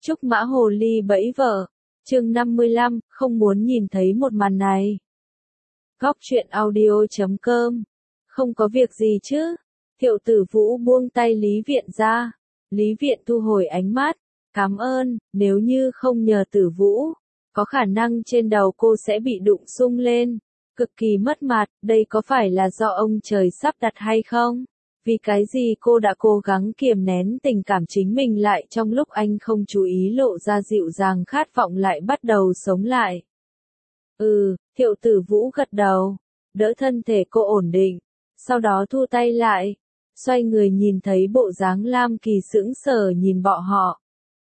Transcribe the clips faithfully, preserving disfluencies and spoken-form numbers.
Trúc Mã Hồ Ly bẫy vợ. Chương năm mươi lăm, không muốn nhìn thấy một màn này. Góc truyện audio chấm com. Không có việc gì chứ? Thiệu Tử Vũ buông tay Lý Viện ra. Lý Viện thu hồi ánh mắt. Cảm ơn, nếu như không nhờ Tử Vũ, có khả năng trên đầu cô sẽ bị đụng sung lên. Cực kỳ mất mặt, đây có phải là do ông trời sắp đặt hay không? Vì cái gì cô đã cố gắng kiềm nén tình cảm chính mình lại trong lúc anh không chú ý lộ ra dịu dàng khát vọng lại bắt đầu sống lại. Ừ, Thiệu Tử Vũ gật đầu, đỡ thân thể cô ổn định, sau đó thu tay lại, xoay người nhìn thấy bộ dáng Lam Kỳ sững sờ nhìn bọn họ.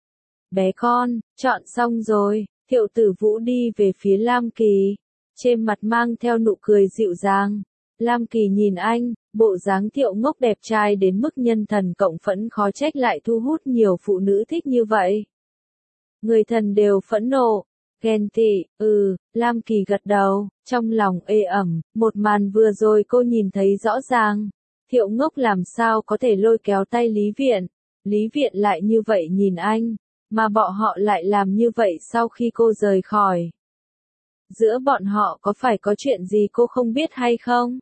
Bé con, chọn xong rồi, Thiệu Tử Vũ đi về phía Lam Kỳ, trên mặt mang theo nụ cười dịu dàng. Lam Kỳ nhìn anh, bộ dáng Thiệu Ngốc đẹp trai đến mức nhân thần cộng phẫn khó trách lại thu hút nhiều phụ nữ thích như vậy. Người thần đều phẫn nộ, ghen tị, ừ, Lam Kỳ gật đầu, trong lòng ê ẩm, một màn vừa rồi cô nhìn thấy rõ ràng. Thiệu Ngốc làm sao có thể lôi kéo tay Lý Viện, Lý Viện lại như vậy nhìn anh, mà bọn họ lại làm như vậy sau khi cô rời khỏi. Giữa bọn họ có phải có chuyện gì cô không biết hay không?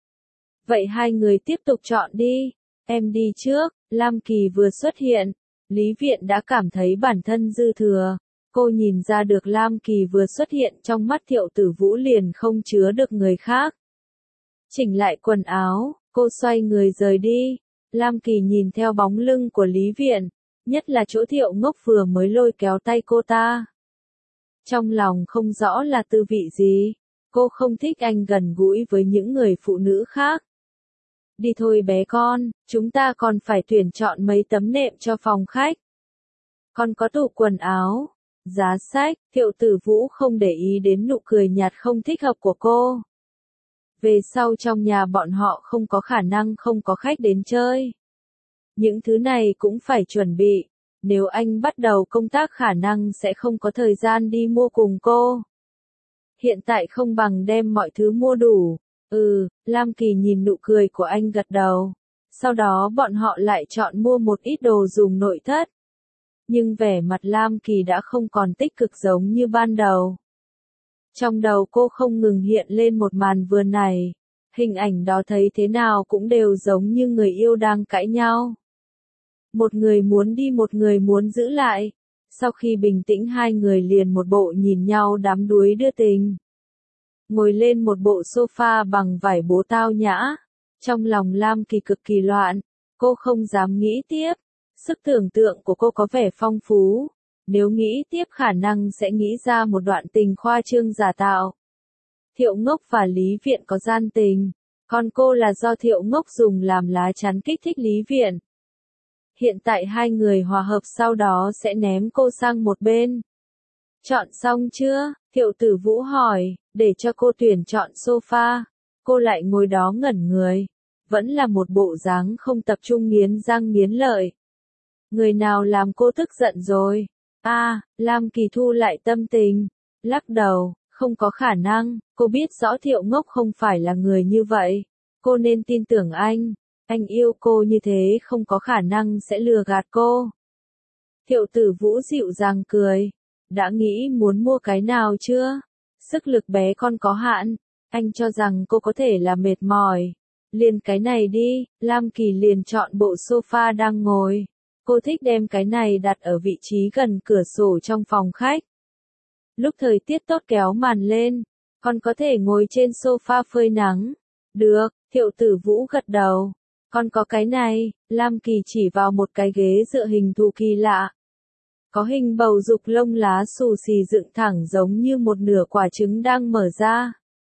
Vậy hai người tiếp tục chọn đi, em đi trước. Lam Kỳ vừa xuất hiện, Lý Viện đã cảm thấy bản thân dư thừa. Cô nhìn ra được Lam Kỳ vừa xuất hiện trong mắt Thiệu Tử Vũ liền không chứa được người khác. Chỉnh lại quần áo, cô xoay người rời đi. Lam Kỳ nhìn theo bóng lưng của Lý Viện, nhất là chỗ Thiệu Ngốc vừa mới lôi kéo tay cô ta. Trong lòng không rõ là tư vị gì, cô không thích anh gần gũi với những người phụ nữ khác. Đi thôi bé con, chúng ta còn phải tuyển chọn mấy tấm nệm cho phòng khách. Còn có tủ quần áo, giá sách. Thiệu Tử Vũ không để ý đến nụ cười nhạt không thích hợp của cô. Về sau trong nhà bọn họ không có khả năng không có khách đến chơi. Những thứ này cũng phải chuẩn bị, nếu anh bắt đầu công tác khả năng sẽ không có thời gian đi mua cùng cô. Hiện tại không bằng đem mọi thứ mua đủ. Ừ, Lam Kỳ nhìn nụ cười của anh gật đầu. Sau đó bọn họ lại chọn mua một ít đồ dùng nội thất. Nhưng vẻ mặt Lam Kỳ đã không còn tích cực giống như ban đầu. Trong đầu cô không ngừng hiện lên một màn vừa này. Hình ảnh đó thấy thế nào cũng đều giống như người yêu đang cãi nhau. Một người muốn đi một người muốn giữ lại. Sau khi bình tĩnh hai người liền một bộ nhìn nhau đắm đuối đưa tình. Ngồi lên một bộ sofa bằng vải bố tao nhã. Trong lòng Lam Kỳ cực kỳ loạn. Cô không dám nghĩ tiếp. Sức tưởng tượng của cô có vẻ phong phú. Nếu nghĩ tiếp khả năng sẽ nghĩ ra một đoạn tình khoa trương giả tạo. Thiệu Ngốc và Lý Viện có gian tình. Còn cô là do Thiệu Ngốc dùng làm lá chắn kích thích Lý Viện. Hiện tại hai người hòa hợp sau đó sẽ ném cô sang một bên. Chọn xong chưa? Thiệu Tử Vũ hỏi, để cho cô tuyển chọn sofa. Cô lại ngồi đó ngẩn người. Vẫn là một bộ dáng không tập trung nghiến răng nghiến lợi. Người nào làm cô tức giận rồi? À, Lam Kỳ thu lại tâm tình. Lắc đầu, không có khả năng. Cô biết rõ Thiệu Ngốc không phải là người như vậy. Cô nên tin tưởng anh. Anh yêu cô như thế không có khả năng sẽ lừa gạt cô. Thiệu Tử Vũ dịu dàng cười. Đã nghĩ muốn mua cái nào chưa? Sức lực bé con có hạn. Anh cho rằng cô có thể là mệt mỏi. Liền cái này đi. Lam Kỳ liền chọn bộ sofa đang ngồi. Cô thích đem cái này đặt ở vị trí gần cửa sổ trong phòng khách. Lúc thời tiết tốt kéo màn lên. Con có thể ngồi trên sofa phơi nắng. Được, Thiệu Tử Vũ gật đầu. Còn có cái này, Lam Kỳ chỉ vào một cái ghế dựa hình thù kỳ lạ. Có hình bầu dục lông lá xù xì dựng thẳng giống như một nửa quả trứng đang mở ra.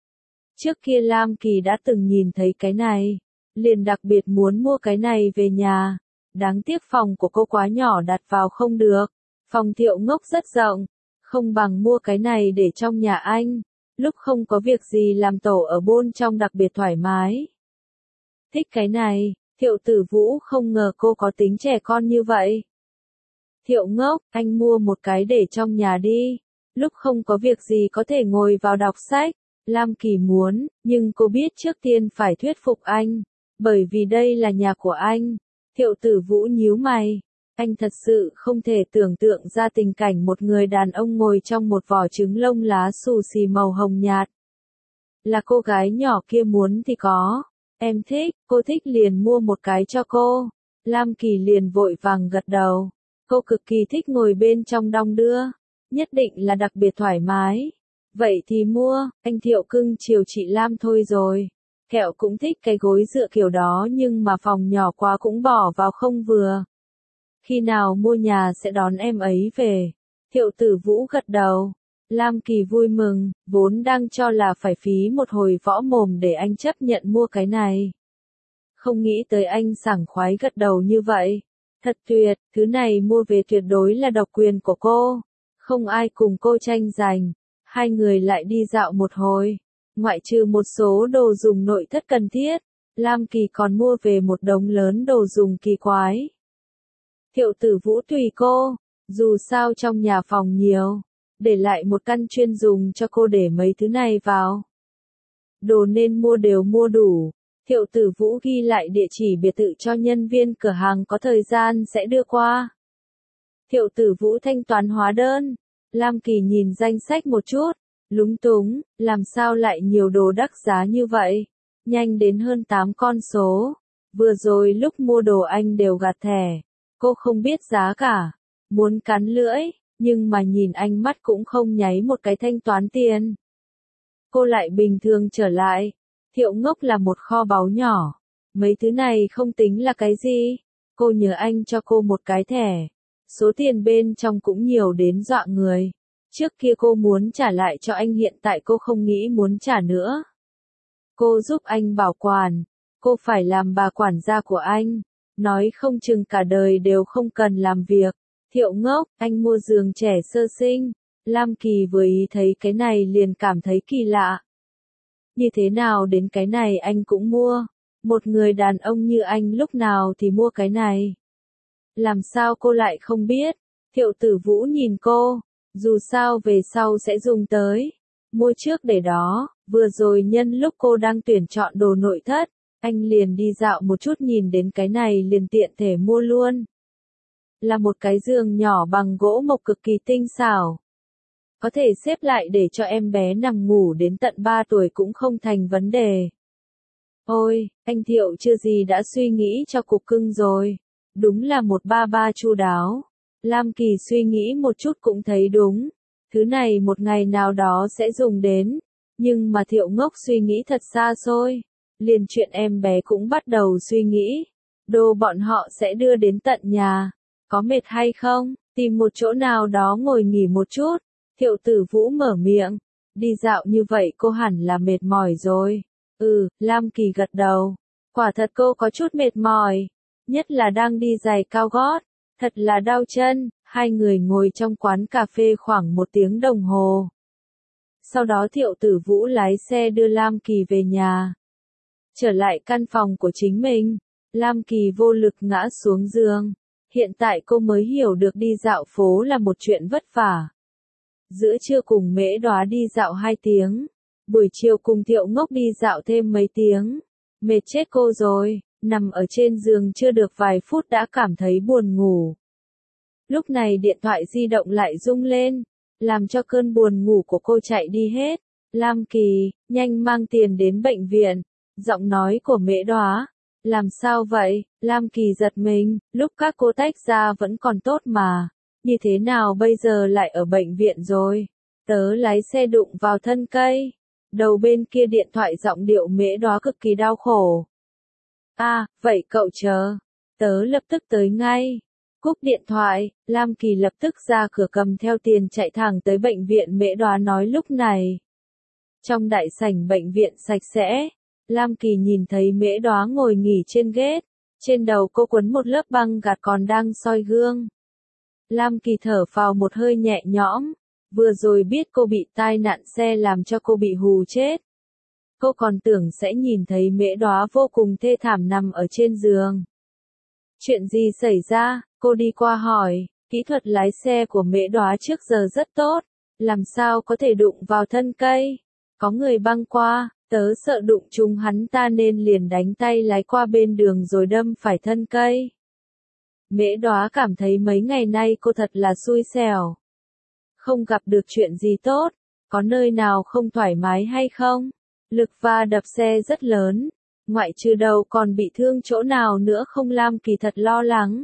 Trước kia Lam Kỳ đã từng nhìn thấy cái này, liền đặc biệt muốn mua cái này về nhà. Đáng tiếc phòng của cô quá nhỏ đặt vào không được. Phòng Thiệu Ngốc rất rộng, không bằng mua cái này để trong nhà anh. Lúc không có việc gì làm tổ ở bôn trong đặc biệt thoải mái. Thích cái này, Thiệu Tử Vũ không ngờ cô có tính trẻ con như vậy. Thiệu Ngốc, anh mua một cái để trong nhà đi. Lúc không có việc gì có thể ngồi vào đọc sách. Lam Kỳ muốn, nhưng cô biết trước tiên phải thuyết phục anh. Bởi vì đây là nhà của anh. Thiệu Tử Vũ nhíu mày. Anh thật sự không thể tưởng tượng ra tình cảnh một người đàn ông ngồi trong một vỏ trứng lông lá xù xì màu hồng nhạt. Là cô gái nhỏ kia muốn thì có. Em thích, cô thích liền mua một cái cho cô. Lam Kỳ liền vội vàng gật đầu. Cô cực kỳ thích ngồi bên trong đong đưa. Nhất định là đặc biệt thoải mái. Vậy thì mua, anh Thiệu cưng chiều chị Lam thôi rồi. Kẹo cũng thích cái gối dựa kiểu đó nhưng mà phòng nhỏ quá cũng bỏ vào không vừa. Khi nào mua nhà sẽ đón em ấy về. Thiệu Tử Vũ gật đầu. Lam Kỳ vui mừng, vốn đang cho là phải phí một hồi võ mồm để anh chấp nhận mua cái này. Không nghĩ tới anh sảng khoái gật đầu như vậy. Thật tuyệt, thứ này mua về tuyệt đối là độc quyền của cô. Không ai cùng cô tranh giành. Hai người lại đi dạo một hồi. Ngoại trừ một số đồ dùng nội thất cần thiết, Lam Kỳ còn mua về một đống lớn đồ dùng kỳ quái. Thiệu Tử Vũ tùy cô, dù sao trong nhà phòng nhiều, để lại một căn chuyên dùng cho cô để mấy thứ này vào. Đồ nên mua đều mua đủ. Thiệu Tử Vũ ghi lại địa chỉ biệt thự cho nhân viên cửa hàng có thời gian sẽ đưa qua. Thiệu Tử Vũ thanh toán hóa đơn. Lam Kỳ nhìn danh sách một chút, lúng túng, làm sao lại nhiều đồ đắt giá như vậy? Nhanh đến hơn tám con số. Vừa rồi lúc mua đồ anh đều gạt thẻ. Cô không biết giá cả. Muốn cắn lưỡi, nhưng mà nhìn anh mắt cũng không nháy một cái thanh toán tiền. Cô lại bình thường trở lại. Thiệu Ngốc là một kho báu nhỏ. Mấy thứ này không tính là cái gì. Cô nhờ anh cho cô một cái thẻ. Số tiền bên trong cũng nhiều đến dọa người. Trước kia cô muốn trả lại cho anh, hiện tại cô không nghĩ muốn trả nữa. Cô giúp anh bảo quản. Cô phải làm bà quản gia của anh. Nói không chừng cả đời đều không cần làm việc. Thiệu Ngốc, anh mua giường trẻ sơ sinh. Lam Kỳ vừa ý thấy cái này liền cảm thấy kỳ lạ. Như thế nào đến cái này anh cũng mua. Một người đàn ông như anh lúc nào thì mua cái này. Làm sao cô lại không biết? Thiệu Tử Vũ nhìn cô. Dù sao về sau sẽ dùng tới. Mua trước để đó. Vừa rồi nhân lúc cô đang tuyển chọn đồ nội thất, anh liền đi dạo một chút, nhìn đến cái này liền tiện thể mua luôn. Là một cái giường nhỏ bằng gỗ mộc cực kỳ tinh xảo. Có thể xếp lại để cho em bé nằm ngủ đến tận ba tuổi cũng không thành vấn đề. Ôi, anh Thiệu chưa gì đã suy nghĩ cho cục cưng rồi. Đúng là một ba ba chu đáo. Lam Kỳ suy nghĩ một chút cũng thấy đúng. Thứ này một ngày nào đó sẽ dùng đến. Nhưng mà Thiệu Ngốc suy nghĩ thật xa xôi. Liền chuyện em bé cũng bắt đầu suy nghĩ. Đồ bọn họ sẽ đưa đến tận nhà. Có mệt hay không? Tìm một chỗ nào đó ngồi nghỉ một chút. Thiệu Tử Vũ mở miệng. Đi dạo như vậy cô hẳn là mệt mỏi rồi. Ừ, Lam Kỳ gật đầu. Quả thật cô có chút mệt mỏi. Nhất là đang đi giày cao gót. Thật là đau chân. Hai người ngồi trong quán cà phê khoảng một tiếng đồng hồ. Sau đó Thiệu Tử Vũ lái xe đưa Lam Kỳ về nhà. Trở lại căn phòng của chính mình. Lam Kỳ vô lực ngã xuống giường. Hiện tại cô mới hiểu được đi dạo phố là một chuyện vất vả. Giữa trưa cùng Mễ Đóa đi dạo hai tiếng. Buổi chiều cùng Thiệu Ngốc đi dạo thêm mấy tiếng. Mệt chết cô rồi, nằm ở trên giường chưa được vài phút đã cảm thấy buồn ngủ. Lúc này điện thoại di động lại rung lên, làm cho cơn buồn ngủ của cô chạy đi hết. Lam Kỳ, nhanh mang tiền đến bệnh viện. Giọng nói của Mễ Đóa. Làm sao vậy? Lam Kỳ giật mình, lúc các cô tách ra vẫn còn tốt mà. Như thế nào bây giờ lại ở bệnh viện rồi? Tớ lái xe đụng vào thân cây. Đầu bên kia điện thoại giọng điệu Mễ Đóa cực kỳ đau khổ. À, vậy cậu chờ. Tớ lập tức tới ngay. Cúp điện thoại, Lam Kỳ lập tức ra cửa cầm theo tiền chạy thẳng tới bệnh viện. Mễ Đóa nói lúc này. Trong đại sảnh bệnh viện sạch sẽ, Lam Kỳ nhìn thấy Mễ Đóa ngồi nghỉ trên ghế. Trên đầu cô quấn một lớp băng gạc còn đang soi gương. Lam Kỳ thở phào một hơi nhẹ nhõm. Vừa rồi biết cô bị tai nạn xe làm cho cô bị hù chết. Cô còn tưởng sẽ nhìn thấy Mễ Đóa vô cùng thê thảm nằm ở trên giường. Chuyện gì xảy ra? Cô đi qua hỏi. Kỹ thuật lái xe của Mễ Đóa trước giờ rất tốt. Làm sao có thể đụng vào thân cây? Có người băng qua, tớ sợ đụng trúng hắn ta nên liền đánh tay lái qua bên đường rồi đâm phải thân cây. Mễ Đóa cảm thấy mấy ngày nay cô thật là xui xẻo. Không gặp được chuyện gì tốt, có nơi nào không thoải mái hay không? Lực va đập xe rất lớn, ngoại trừ đầu còn bị thương chỗ nào nữa không? Lam Kỳ thật lo lắng.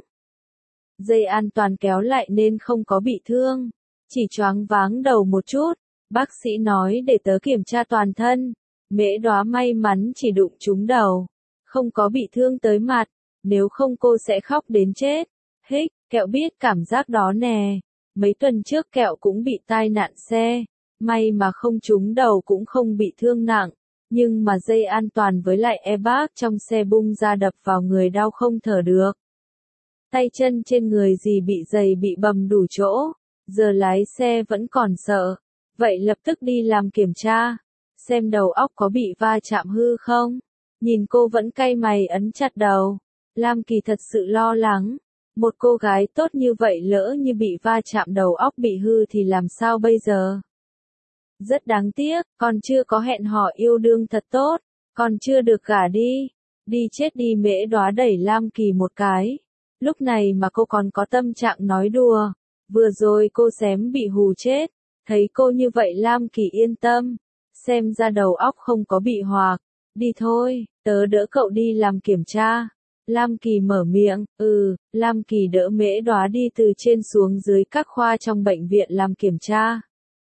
Dây an toàn kéo lại nên không có bị thương, chỉ choáng váng đầu một chút. Bác sĩ nói để tớ kiểm tra toàn thân. Mễ Đóa may mắn chỉ đụng trúng đầu, không có bị thương tới mặt, nếu không cô sẽ khóc đến chết. Hích, kẹo biết cảm giác đó nè. Mấy tuần trước kẹo cũng bị tai nạn xe, may mà không trúng đầu cũng không bị thương nặng, nhưng mà dây an toàn với lại airbag trong xe bung ra đập vào người đau không thở được. Tay chân trên người gì bị giày bị bầm đủ chỗ, giờ lái xe vẫn còn sợ, vậy lập tức đi làm kiểm tra, xem đầu óc có bị va chạm hư không. Nhìn cô vẫn cay mày ấn chặt đầu, Lam Kỳ thật sự lo lắng. Một cô gái tốt như vậy lỡ như bị va chạm đầu óc bị hư thì làm sao bây giờ? Rất đáng tiếc, còn chưa có hẹn hò yêu đương thật tốt, còn chưa được gả đi. Đi chết đi. Mễ Đóa đẩy Lam Kỳ một cái. Lúc này mà cô còn có tâm trạng nói đùa. Vừa rồi cô xém bị hù chết. Thấy cô như vậy Lam Kỳ yên tâm. Xem ra đầu óc không có bị hoạc. Đi thôi, tớ đỡ cậu đi làm kiểm tra. Lam Kỳ mở miệng, ừ, Lam Kỳ đỡ Mễ Đóa đi từ trên xuống dưới các khoa trong bệnh viện làm kiểm tra.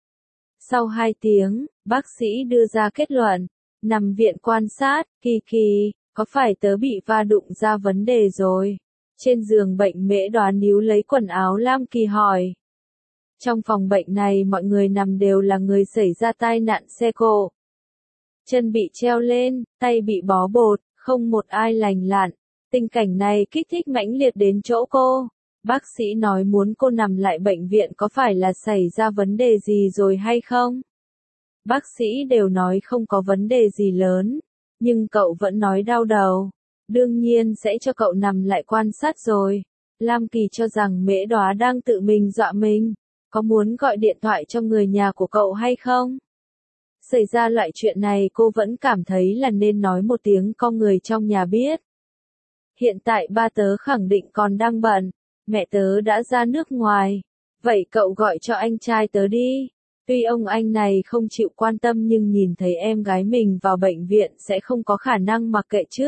Sau hai tiếng, bác sĩ đưa ra kết luận, nằm viện quan sát, Kỳ Kỳ, có phải tớ bị va đụng ra vấn đề rồi? Trên giường bệnh Mễ Đóa níu lấy quần áo Lam Kỳ hỏi. Trong phòng bệnh này mọi người nằm đều là người xảy ra tai nạn xe cộ. Chân bị treo lên, tay bị bó bột, không một ai lành lặn. Tình cảnh này kích thích mãnh liệt đến chỗ cô. Bác sĩ nói muốn cô nằm lại bệnh viện có phải là xảy ra vấn đề gì rồi hay không? Bác sĩ đều nói không có vấn đề gì lớn, nhưng cậu vẫn nói đau đầu. Đương nhiên sẽ cho cậu nằm lại quan sát rồi. Lam Kỳ cho rằng Mễ Đóa đang tự mình dọa mình. Có muốn gọi điện thoại cho người nhà của cậu hay không? Xảy ra loại chuyện này cô vẫn cảm thấy là nên nói một tiếng cho người trong nhà biết. Hiện tại ba tớ khẳng định còn đang bận, mẹ tớ đã ra nước ngoài, vậy cậu gọi cho anh trai tớ đi. Tuy ông anh này không chịu quan tâm nhưng nhìn thấy em gái mình vào bệnh viện sẽ không có khả năng mặc kệ chứ.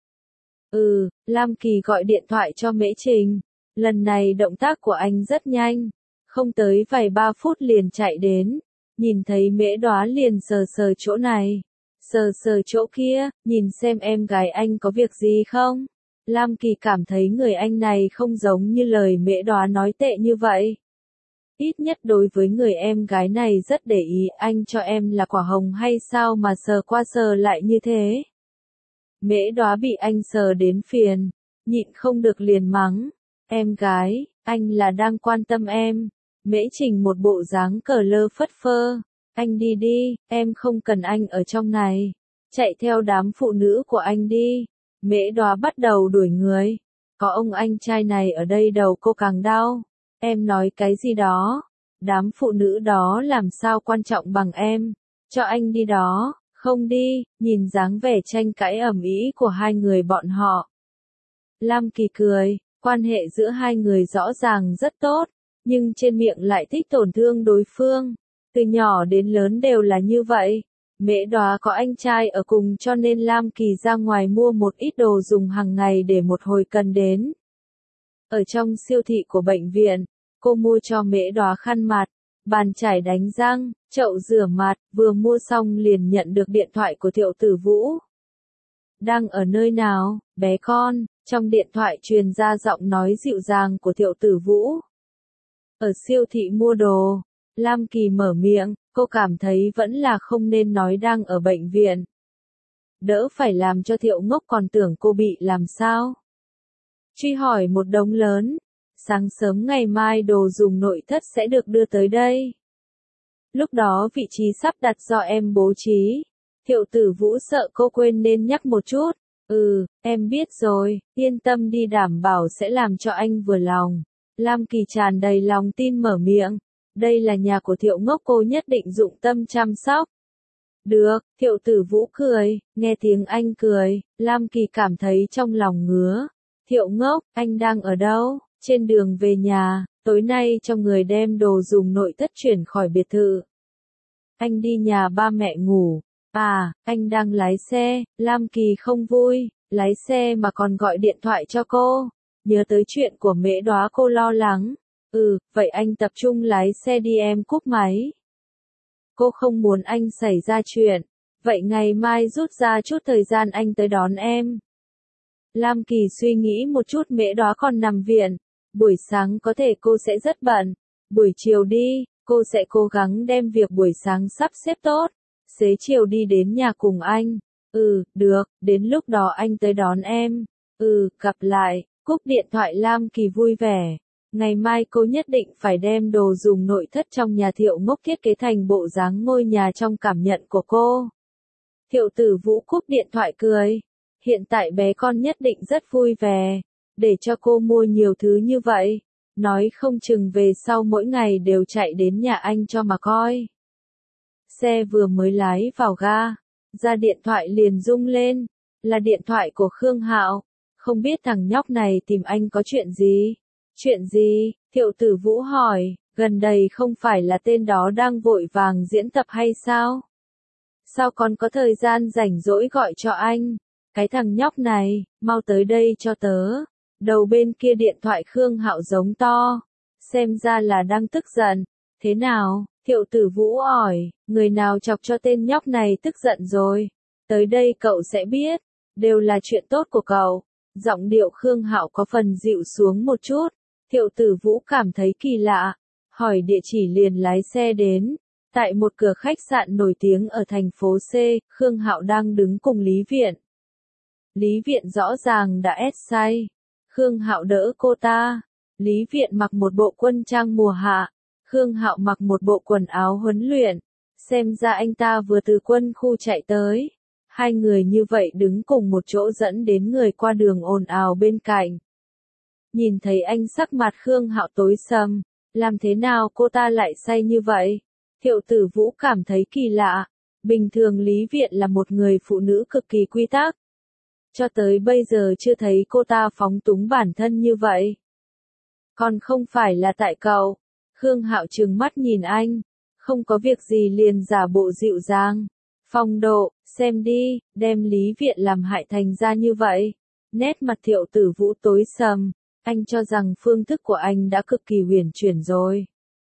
Ừ, Lam Kỳ gọi điện thoại cho Mễ Trình, lần này động tác của anh rất nhanh, không tới vài ba phút liền chạy đến, nhìn thấy Mễ Đóa liền sờ sờ chỗ này, sờ sờ chỗ kia, nhìn xem em gái anh có việc gì không. Lam Kỳ cảm thấy người anh này không giống như lời Mễ Đóa nói tệ như vậy. Ít nhất đối với người em gái này rất để ý, anh cho em là quả hồng hay sao mà sờ qua sờ lại như thế. Mễ Đóa bị anh sờ đến phiền, nhịn không được liền mắng. Em gái, anh là đang quan tâm em. Mễ Trình một bộ dáng cờ lơ phất phơ. Anh đi đi, em không cần anh ở trong này. Chạy theo đám phụ nữ của anh đi. Mễ Đóa bắt đầu đuổi người. Có ông anh trai này ở đây đầu cô càng đau. Em nói cái gì đó? Đám phụ nữ đó làm sao quan trọng bằng em? Cho anh đi đó. Không đi, nhìn dáng vẻ tranh cãi ầm ĩ của hai người bọn họ. Lam Kỳ cười, quan hệ giữa hai người rõ ràng rất tốt, nhưng trên miệng lại thích tổn thương đối phương. Từ nhỏ đến lớn đều là như vậy. Mễ Đóa có anh trai ở cùng cho nên Lam Kỳ ra ngoài mua một ít đồ dùng hàng ngày để một hồi cần đến. Ở trong siêu thị của bệnh viện, cô mua cho Mễ Đóa khăn mặt, bàn chải đánh răng, chậu rửa mặt, vừa mua xong liền nhận được điện thoại của Thiệu Tử Vũ. Đang ở nơi nào, bé con? Trong điện thoại truyền ra giọng nói dịu dàng của Thiệu Tử Vũ. Ở siêu thị mua đồ. Lam Kỳ mở miệng, cô cảm thấy vẫn là không nên nói đang ở bệnh viện. Đỡ phải làm cho Thiệu ngốc còn tưởng cô bị làm sao. Truy hỏi một đống lớn. Sáng sớm ngày mai đồ dùng nội thất sẽ được đưa tới đây. Lúc đó vị trí sắp đặt do em bố trí. Thiệu Tử Vũ sợ cô quên nên nhắc một chút. Ừ, em biết rồi, yên tâm đi, đảm bảo sẽ làm cho anh vừa lòng. Lam Kỳ tràn đầy lòng tin mở miệng. Đây là nhà của Thiệu ngốc, cô nhất định dụng tâm chăm sóc. Được, Thiệu Tử Vũ cười, nghe tiếng anh cười, Lam Kỳ cảm thấy trong lòng ngứa. Thiệu ngốc, anh đang ở đâu? Trên đường về nhà, tối nay cho người đem đồ dùng nội thất chuyển khỏi biệt thự. Anh đi nhà ba mẹ ngủ. À, anh đang lái xe. Lam Kỳ không vui, lái xe mà còn gọi điện thoại cho cô. Nhớ tới chuyện của Mễ Đóa cô lo lắng. Ừ, vậy anh tập trung lái xe đi, em cúp máy. Cô không muốn anh xảy ra chuyện. Vậy ngày mai rút ra chút thời gian anh tới đón em. Lam Kỳ suy nghĩ một chút, Mễ Đóa còn nằm viện. Buổi sáng có thể cô sẽ rất bận. Buổi chiều đi, cô sẽ cố gắng đem việc buổi sáng sắp xếp tốt. Xế chiều đi đến nhà cùng anh. Ừ, được, đến lúc đó anh tới đón em. Ừ, gặp lại. Cúp điện thoại Lam Kỳ vui vẻ. Ngày mai cô nhất định phải đem đồ dùng nội thất trong nhà Thiệu ngốc thiết kế thành bộ dáng ngôi nhà trong cảm nhận của cô. Thiệu Tử Vũ cúp điện thoại cười. Hiện tại bé con nhất định rất vui vẻ. Để cho cô mua nhiều thứ như vậy. Nói không chừng về sau mỗi ngày đều chạy đến nhà anh cho mà coi. Xe vừa mới lái vào ga, ra điện thoại liền rung lên. Là điện thoại của Khương Hạo. Không biết thằng nhóc này tìm anh có chuyện gì? Chuyện gì? Thiệu Tử Vũ hỏi, gần đây không phải là tên đó đang vội vàng diễn tập hay sao? Sao còn có thời gian rảnh rỗi gọi cho anh? Cái thằng nhóc này, mau tới đây cho tớ. Đầu bên kia điện thoại Khương Hạo giống to. Xem ra là đang tức giận. Thế nào? Thiệu Tử Vũ hỏi, người nào chọc cho tên nhóc này tức giận rồi? Tới đây cậu sẽ biết. Đều là chuyện tốt của cậu. Giọng điệu Khương Hạo có phần dịu xuống một chút. Thiệu Tử Vũ cảm thấy kỳ lạ. Hỏi địa chỉ liền lái xe đến. Tại một cửa khách sạn nổi tiếng ở thành phố C, Khương Hạo đang đứng cùng Lý Viện. Lý Viện rõ ràng đã ép say. Khương Hạo đỡ cô ta. Lý Viện mặc một bộ quân trang mùa hạ. Khương Hạo mặc một bộ quần áo huấn luyện. Xem ra anh ta vừa từ quân khu chạy tới. Hai người như vậy đứng cùng một chỗ dẫn đến người qua đường ồn ào bên cạnh. Nhìn thấy anh sắc mặt Khương Hạo tối sầm. Làm thế nào cô ta lại say như vậy? Thiệu Tử Vũ cảm thấy kỳ lạ. Bình thường Lý Viện là một người phụ nữ cực kỳ quy tắc. Cho tới bây giờ chưa thấy cô ta phóng túng bản thân như vậy. Còn không phải là tại cậu. Khương Hạo trừng mắt nhìn anh. Không có việc gì liền giả bộ dịu dàng. Phong độ, xem đi, đem Lý Viện làm hại thành ra như vậy. Nét mặt Thiệu Tử Vũ tối sầm. Anh cho rằng phương thức của anh đã cực kỳ huyền chuyển rồi.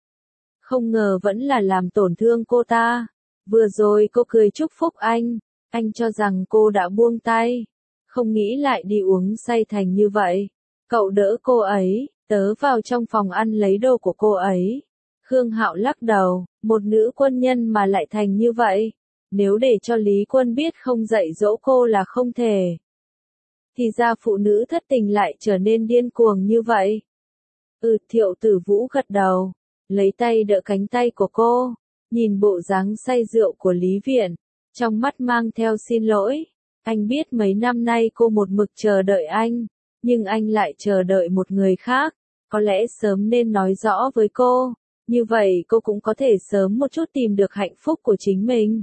Không ngờ vẫn là làm tổn thương cô ta. Vừa rồi cô cười chúc phúc anh. Anh cho rằng cô đã buông tay. Không nghĩ lại đi uống say thành như vậy. Cậu đỡ cô ấy, tớ vào trong phòng ăn lấy đồ của cô ấy. Khương Hạo lắc đầu, một nữ quân nhân mà lại thành như vậy. Nếu để cho Lý Quân biết không dạy dỗ cô là không thể. Thì ra phụ nữ thất tình lại trở nên điên cuồng như vậy. Ừ, Thiệu Tử Vũ gật đầu. Lấy tay đỡ cánh tay của cô. Nhìn bộ dáng say rượu của Lý Viện. Trong mắt mang theo xin lỗi. Anh biết mấy năm nay cô một mực chờ đợi anh. Nhưng anh lại chờ đợi một người khác. Có lẽ sớm nên nói rõ với cô. Như vậy cô cũng có thể sớm một chút tìm được hạnh phúc của chính mình.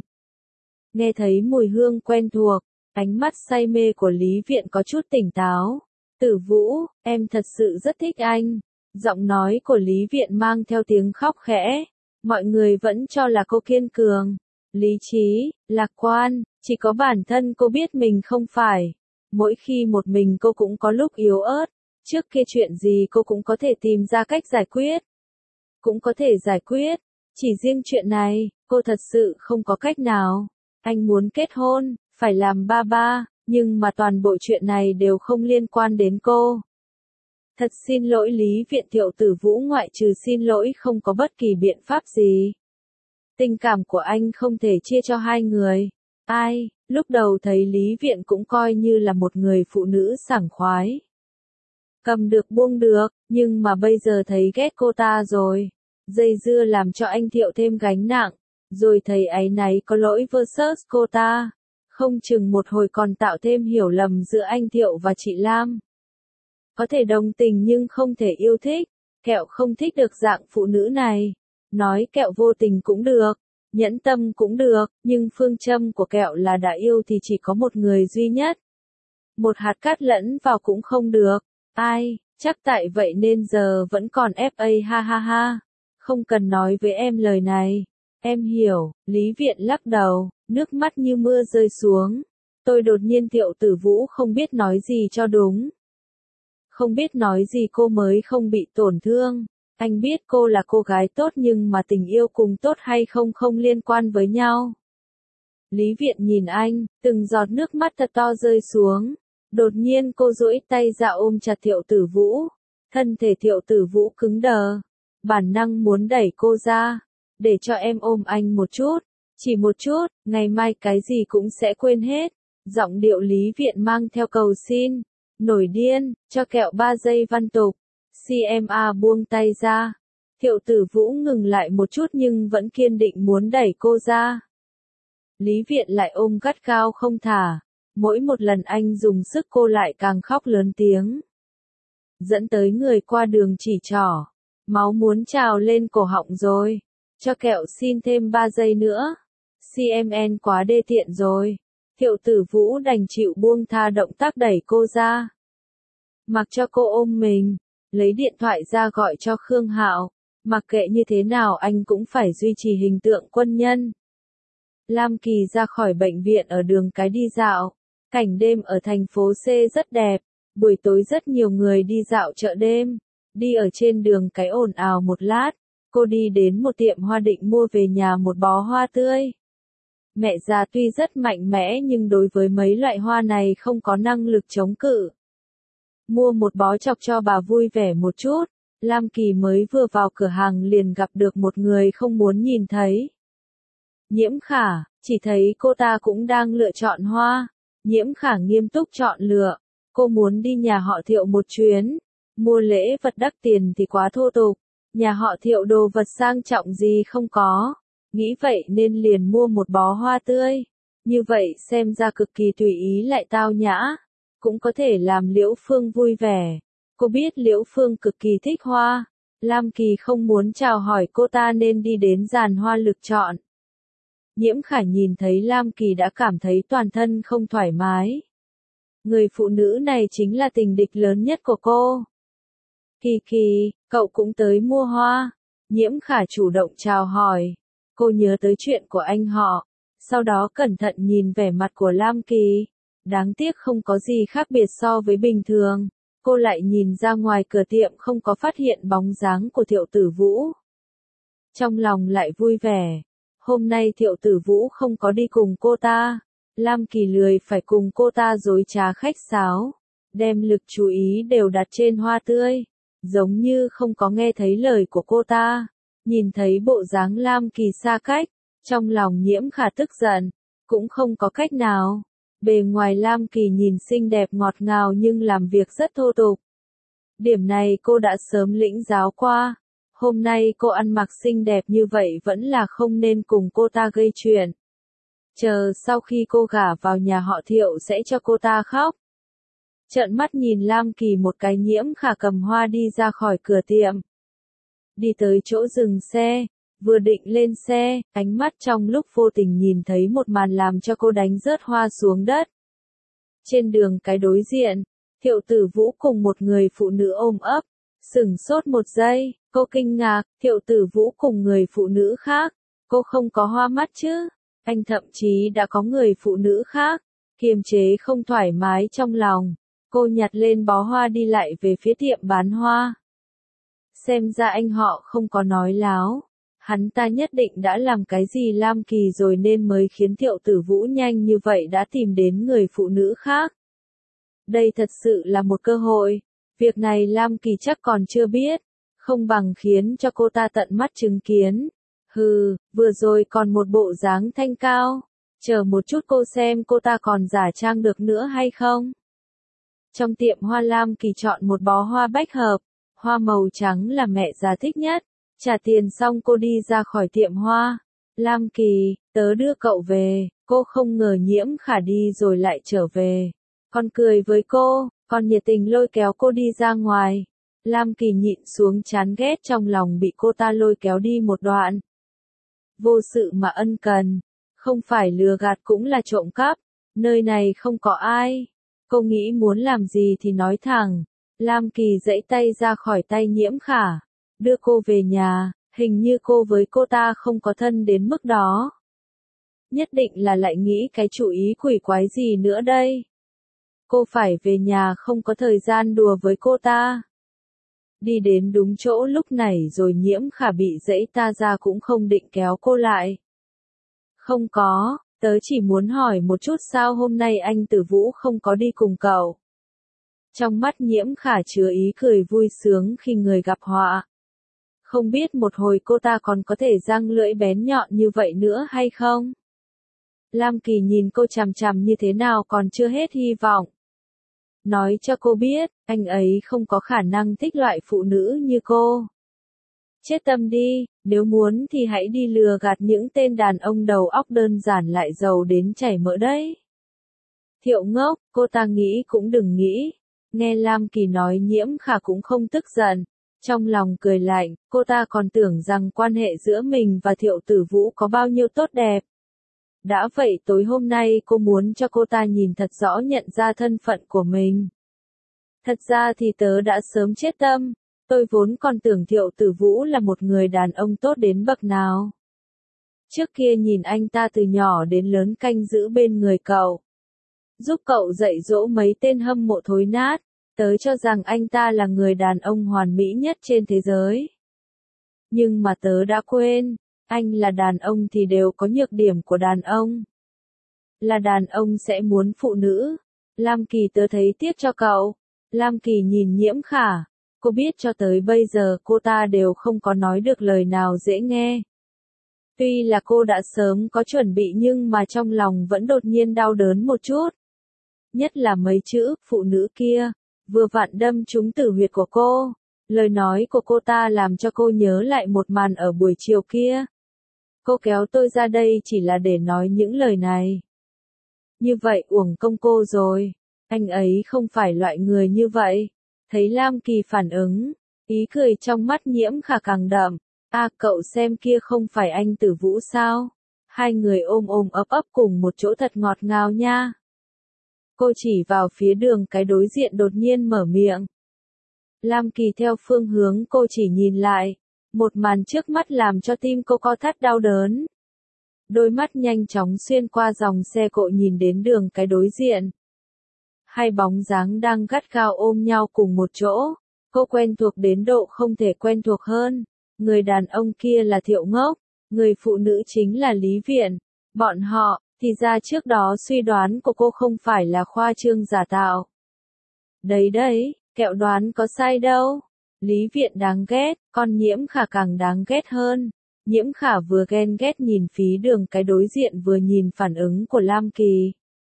Nghe thấy mùi hương quen thuộc. Ánh mắt say mê của Lý Viện có chút tỉnh táo. Tử Vũ, em thật sự rất thích anh. Giọng nói của Lý Viện mang theo tiếng khóc khẽ. Mọi người vẫn cho là cô kiên cường, lý trí, lạc quan, chỉ có bản thân cô biết mình không phải. Mỗi khi một mình cô cũng có lúc yếu ớt. Trước kia chuyện gì cô cũng có thể tìm ra cách giải quyết. Cũng có thể giải quyết. Chỉ riêng chuyện này, cô thật sự không có cách nào. Anh muốn kết hôn, phải làm ba ba, nhưng mà toàn bộ chuyện này đều không liên quan đến cô. Thật xin lỗi Lý Viện. Thiệu Tử Vũ ngoại trừ xin lỗi không có bất kỳ biện pháp gì. Tình cảm của anh không thể chia cho hai người. Ai, lúc đầu thấy Lý Viện cũng coi như là một người phụ nữ sảng khoái. Cầm được buông được, nhưng mà bây giờ thấy ghét cô ta rồi. Dây dưa làm cho anh Thiệu thêm gánh nặng. Rồi thấy áy náy có lỗi versus cô ta. Không chừng một hồi còn tạo thêm hiểu lầm giữa anh Thiệu và chị Lam. Có thể đồng tình nhưng không thể yêu thích. Kẹo không thích được dạng phụ nữ này. Nói kẹo vô tình cũng được. Nhẫn tâm cũng được. Nhưng phương châm của kẹo là đã yêu thì chỉ có một người duy nhất. Một hạt cát lẫn vào cũng không được. Ai, chắc tại vậy nên giờ vẫn còn ép a ha ha ha. Không cần nói với em lời này. Em hiểu, Lý Viện lắc đầu, nước mắt như mưa rơi xuống. Tôi đột nhiên Thiệu Tử Vũ không biết nói gì cho đúng. Không biết nói gì cô mới không bị tổn thương. Anh biết cô là cô gái tốt nhưng mà tình yêu cùng tốt hay không không liên quan với nhau. Lý Viện nhìn anh, từng giọt nước mắt thật to rơi xuống. Đột nhiên cô duỗi tay ra ôm chặt Thiệu Tử Vũ. Thân thể Thiệu Tử Vũ cứng đờ. Bản năng muốn đẩy cô ra. Để cho em ôm anh một chút. Chỉ một chút, ngày mai cái gì cũng sẽ quên hết. Giọng điệu Lý Viện mang theo cầu xin. Nổi điên, cho kẹo ba giây văn tục. xê em a buông tay ra. Thiệu Tử Vũ ngừng lại một chút nhưng vẫn kiên định muốn đẩy cô ra. Lý Viện lại ôm gắt gao không thả. Mỗi một lần anh dùng sức cô lại càng khóc lớn tiếng. Dẫn tới người qua đường chỉ trỏ. Máu muốn trào lên cổ họng rồi. Cho kẹo xin thêm ba giây nữa. xê em en quá đê tiện rồi. Thiệu Tử Vũ đành chịu buông tha động tác đẩy cô ra. Mặc cho cô ôm mình. Lấy điện thoại ra gọi cho Khương Hạo. Mặc kệ như thế nào anh cũng phải duy trì hình tượng quân nhân. Lam Kỳ ra khỏi bệnh viện ở đường cái đi dạo. Cảnh đêm ở thành phố C rất đẹp. Buổi tối rất nhiều người đi dạo chợ đêm. Đi ở trên đường cái ồn ào một lát. Cô đi đến một tiệm hoa định mua về nhà một bó hoa tươi. Mẹ già tuy rất mạnh mẽ nhưng đối với mấy loại hoa này không có năng lực chống cự. Mua một bó chọc cho bà vui vẻ một chút. Lam Kỳ mới vừa vào cửa hàng liền gặp được một người không muốn nhìn thấy. Nhiễm Khả, chỉ thấy cô ta cũng đang lựa chọn hoa. Nhiễm Khả nghiêm túc chọn lựa. Cô muốn đi nhà họ Thiệu một chuyến. Mua lễ vật đắt tiền thì quá thô tục. Nhà họ Thiệu đồ vật sang trọng gì không có. Nghĩ vậy nên liền mua một bó hoa tươi. Như vậy xem ra cực kỳ tùy ý lại tao nhã. Cũng có thể làm Liễu Phương vui vẻ. Cô biết Liễu Phương cực kỳ thích hoa. Lam Kỳ không muốn chào hỏi cô ta nên đi đến giàn hoa lựa chọn. Nhiễm Khả nhìn thấy Lam Kỳ đã cảm thấy toàn thân không thoải mái. Người phụ nữ này chính là tình địch lớn nhất của cô. Kỳ Kỳ, cậu cũng tới mua hoa. Nhiễm Khả chủ động chào hỏi. Cô nhớ tới chuyện của anh họ. Sau đó cẩn thận nhìn vẻ mặt của Lam Kỳ. Đáng tiếc không có gì khác biệt so với bình thường. Cô lại nhìn ra ngoài cửa tiệm không có phát hiện bóng dáng của Thiệu Tử Vũ. Trong lòng lại vui vẻ. Hôm nay Thiệu Tử Vũ không có đi cùng cô ta. Lam Kỳ lười phải cùng cô ta dối trá khách sáo. Đem lực chú ý đều đặt trên hoa tươi. Giống như không có nghe thấy lời của cô ta. Nhìn thấy bộ dáng Lam Kỳ xa cách. Trong lòng Nhiễm Khả tức giận. Cũng không có cách nào. Bề ngoài Lam Kỳ nhìn xinh đẹp ngọt ngào nhưng làm việc rất thô tục. Điểm này cô đã sớm lĩnh giáo qua. Hôm nay cô ăn mặc xinh đẹp như vậy vẫn là không nên cùng cô ta gây chuyện. Chờ sau khi cô gả vào nhà họ Thiệu sẽ cho cô ta khóc. Trợn mắt nhìn Lam Kỳ một cái. Nhiễm Khả cầm hoa đi ra khỏi cửa tiệm. Đi tới chỗ dừng xe. Vừa định lên xe, ánh mắt trong lúc vô tình nhìn thấy một màn làm cho cô đánh rớt hoa xuống đất. Trên đường cái đối diện, Thiệu Tử Vũ cùng một người phụ nữ ôm ấp. Sửng sốt một giây, cô kinh ngạc, Thiệu Tử Vũ cùng người phụ nữ khác. Cô không có hoa mắt chứ? Anh thậm chí đã có người phụ nữ khác. Kiềm chế không thoải mái trong lòng. Cô nhặt lên bó hoa đi lại về phía tiệm bán hoa. Xem ra anh họ không có nói láo. Hắn ta nhất định đã làm cái gì Lam Kỳ rồi nên mới khiến Thiệu Tử Vũ nhanh như vậy đã tìm đến người phụ nữ khác. Đây thật sự là một cơ hội. Việc này Lam Kỳ chắc còn chưa biết. Không bằng khiến cho cô ta tận mắt chứng kiến. Hừ, vừa rồi còn một bộ dáng thanh cao. Chờ một chút cô xem cô ta còn giả trang được nữa hay không. Trong tiệm hoa Lam Kỳ chọn một bó hoa bách hợp. Hoa màu trắng là mẹ già thích nhất. Trả tiền xong cô đi ra khỏi tiệm hoa. Lam Kỳ, tớ đưa cậu về. Cô không ngờ Nhiễm Khả đi rồi lại trở về. Con cười với cô, con nhiệt tình lôi kéo cô đi ra ngoài. Lam Kỳ nhịn xuống chán ghét trong lòng bị cô ta lôi kéo đi một đoạn. Vô sự mà ân cần. Không phải lừa gạt cũng là trộm cắp. Nơi này không có ai. Cô nghĩ muốn làm gì thì nói thẳng. Lam Kỳ giãy tay ra khỏi tay Nhiễm Khả, đưa cô về nhà, hình như cô với cô ta không có thân đến mức đó. Nhất định là lại nghĩ cái chủ ý quỷ quái gì nữa đây. Cô phải về nhà, không có thời gian đùa với cô ta. Đi đến đúng chỗ lúc này rồi Nhiễm Khả bị giãy ta ra cũng không định kéo cô lại. Không có, tớ chỉ muốn hỏi một chút sao hôm nay anh Tử Vũ không có đi cùng cậu. Trong mắt Nhiễm Khả chứa ý cười vui sướng khi người gặp họa. Không biết một hồi cô ta còn có thể răng lưỡi bén nhọn như vậy nữa hay không? Lam Kỳ nhìn cô chằm chằm như thế nào còn chưa hết hy vọng. Nói cho cô biết, anh ấy không có khả năng thích loại phụ nữ như cô. Chết tâm đi, nếu muốn thì hãy đi lừa gạt những tên đàn ông đầu óc đơn giản lại giàu đến chảy mỡ đấy. Thiệu ngốc, cô ta nghĩ cũng đừng nghĩ. Nghe Lam Kỳ nói Nhiễm Khả cũng không tức giận. Trong lòng cười lạnh, cô ta còn tưởng rằng quan hệ giữa mình và Thiệu Tử Vũ có bao nhiêu tốt đẹp. Đã vậy tối hôm nay cô muốn cho cô ta nhìn thật rõ nhận ra thân phận của mình. Thật ra thì tớ đã sớm chết tâm, tôi vốn còn tưởng Thiệu Tử Vũ là một người đàn ông tốt đến bậc nào. Trước kia nhìn anh ta từ nhỏ đến lớn canh giữ bên người cậu. Giúp cậu dạy dỗ mấy tên hâm mộ thối nát, tớ cho rằng anh ta là người đàn ông hoàn mỹ nhất trên thế giới. Nhưng mà tớ đã quên. Anh là đàn ông thì đều có nhược điểm của đàn ông. Là đàn ông sẽ muốn phụ nữ. Lam Kỳ tớ thấy tiếc cho cậu. Lam Kỳ nhìn Nhiễm Khả. Cô biết cho tới bây giờ cô ta đều không có nói được lời nào dễ nghe. Tuy là cô đã sớm có chuẩn bị nhưng mà trong lòng vẫn đột nhiên đau đớn một chút. Nhất là mấy chữ phụ nữ kia, vừa vặn đâm trúng tử huyệt của cô. Lời nói của cô ta làm cho cô nhớ lại một màn ở buổi chiều kia. Cô kéo tôi ra đây chỉ là để nói những lời này. Như vậy uổng công cô rồi. Anh ấy không phải loại người như vậy. Thấy Lam Kỳ phản ứng, ý cười trong mắt Nhiễm Khả càng đậm. À cậu xem kia không phải anh Tử Vũ sao? Hai người ôm ôm ấp ấp cùng một chỗ thật ngọt ngào nha. Cô chỉ vào phía đường cái đối diện đột nhiên mở miệng. Lam Kỳ theo phương hướng cô chỉ nhìn lại. Một màn trước mắt làm cho tim cô co thắt đau đớn. Đôi mắt nhanh chóng xuyên qua dòng xe cộ nhìn đến đường cái đối diện. Hai bóng dáng đang gắt gao ôm nhau cùng một chỗ. Cô quen thuộc đến độ không thể quen thuộc hơn. Người đàn ông kia là Thiệu Ngốc. Người phụ nữ chính là Lý Viện. Bọn họ, thì ra trước đó suy đoán của cô không phải là khoa trương giả tạo. Đấy đấy, kẹo đoán có sai đâu. Lý Viện đáng ghét, còn Nhiễm Khả càng đáng ghét hơn. Nhiễm Khả vừa ghen ghét nhìn phí đường cái đối diện vừa nhìn phản ứng của Lam Kỳ.